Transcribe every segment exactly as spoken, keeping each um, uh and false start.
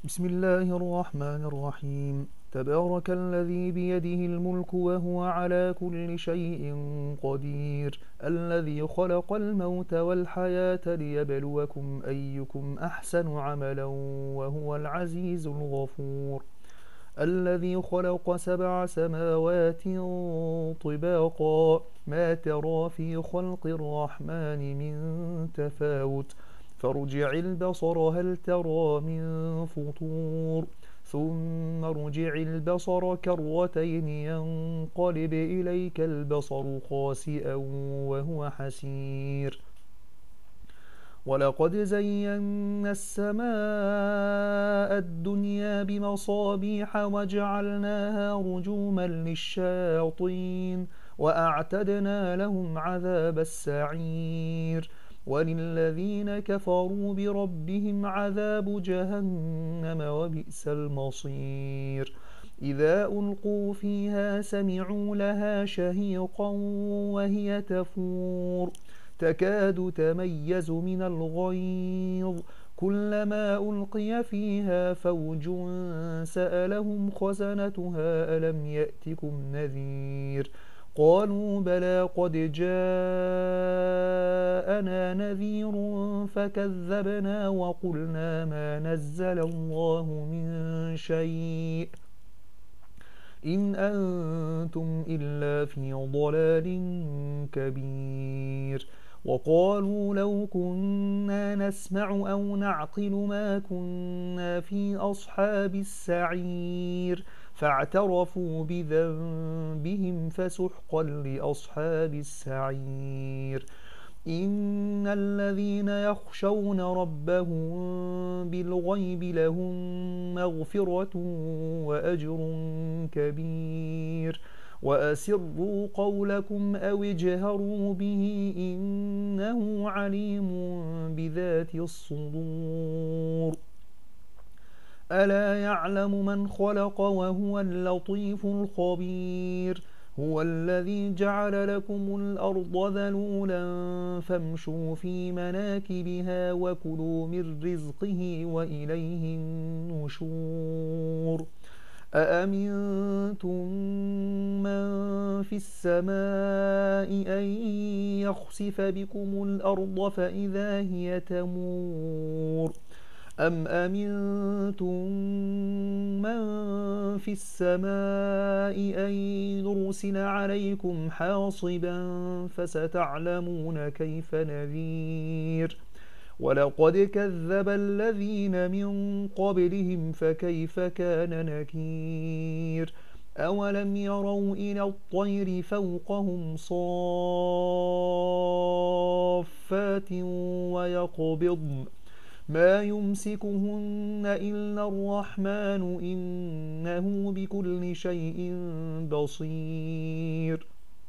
بسم الله الرحمن الرحيم. تبارك الذي بيده الملك وهو على كل شيء قدير، الذي خلق الموت والحياة ليبلوكم أيكم أحسن عملا وهو العزيز الغفور. الذي خلق سبع سماوات طباقا، ما ترى في خلق الرحمن من تفاوت، فارجع البصر هل ترى من فطور، ثم ارجع البصر كرتين ينقلب إليك البصر خاسئا وهو حسير. ولقد زينا السماء الدنيا بمصابيح وجعلناها رجوما للشياطين وأعتدنا لهم عذاب السعير. وللذين كفروا بربهم عذاب جهنم وبئس المصير. إذا ألقوا فيها سمعوا لها شهيقا وهي تفور، تكاد تميز من الغيظ، كلما ألقي فيها فوج سألهم خزنتها ألم يأتكم نذير، قالوا بلى قد جاءنا نذير فكذبنا وقلنا ما نزل الله من شيء إن أنتم إلا في ضلال كبير. وقالوا لو كنا نسمع أو نعقل ما كنا في أصحاب السعير، فاعترفوا بذنبهم فسحقا لأصحاب السعير. إن الذين يخشون ربهم بالغيب لهم مغفرة وأجر كبير. وأسروا قولكم أو اجهروا به إنه عليم بذات الصدور. ألا يعلم من خلق وهو اللطيف الخبير. هو الذي جعل لكم الأرض ذلولا فامشوا في مناكبها وكلوا من رزقه وإليه النشور. أأمنتم من في السماء أن يخسف بكم الأرض فإذا هي تمور، أم أمنتم من في السماء أن يرسل عليكم حاصبا فستعلمون كيف نذير. ولقد كذب الذين من قبلهم فكيف كان نكير. أولم يروا إلى الطير فوقهم صافات ويقبضن ما يمسكهن إلا الرحمن إنه بكل شيء بصير.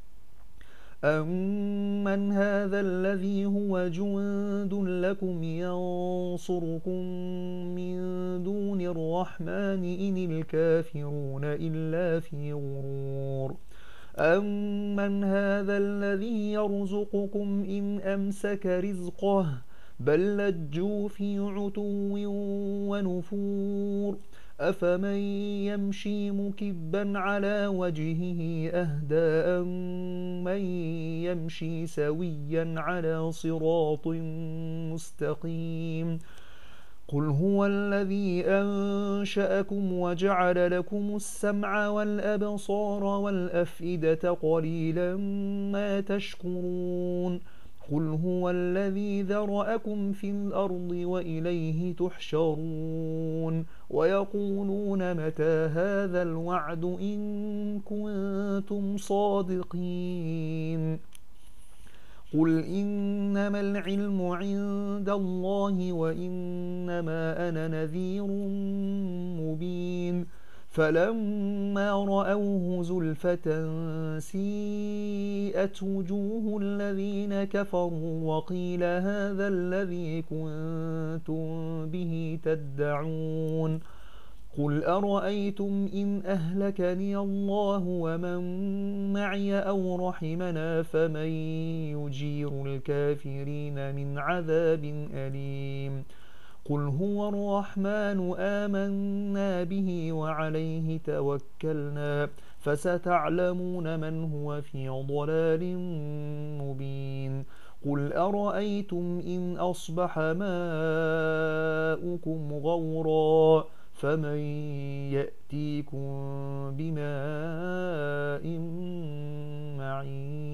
أمن هذا الذي هو جند لكم ينصركم من دون الرحمن إن الكافرون إلا في غرور. أمن هذا الذي يرزقكم إن أمسك رزقه بل لجوا في عتو ونفور. أفمن يمشي مكبا على وجهه أهدى أمن يمشي سويا على صراط مستقيم. قل هو الذي أنشأكم وجعل لكم السمع والأبصار والأفئدة قليلا ما تشكرون. قل هو الذي ذرأكم في الأرض وإليه تحشرون. ويقولون متى هذا الوعد إن كنتم صادقين. قل إنما العلم عند الله وإنما أنا نذير مبين. فلما رأوه زلفة سيئت وجوه الذين كفروا وقيل هذا الذي كنتم به تدعون. قل أرأيتم إن أهلكني الله ومن معي أو رحمنا فمن يجير الكافرين من عذاب أليم. قل هو الرحمن آمنا به وعليه توكلنا فستعلمون من هو في ضلال مبين قل أرأيتم إن أصبح ماؤكم غورا فمن يأتيكم بماء معين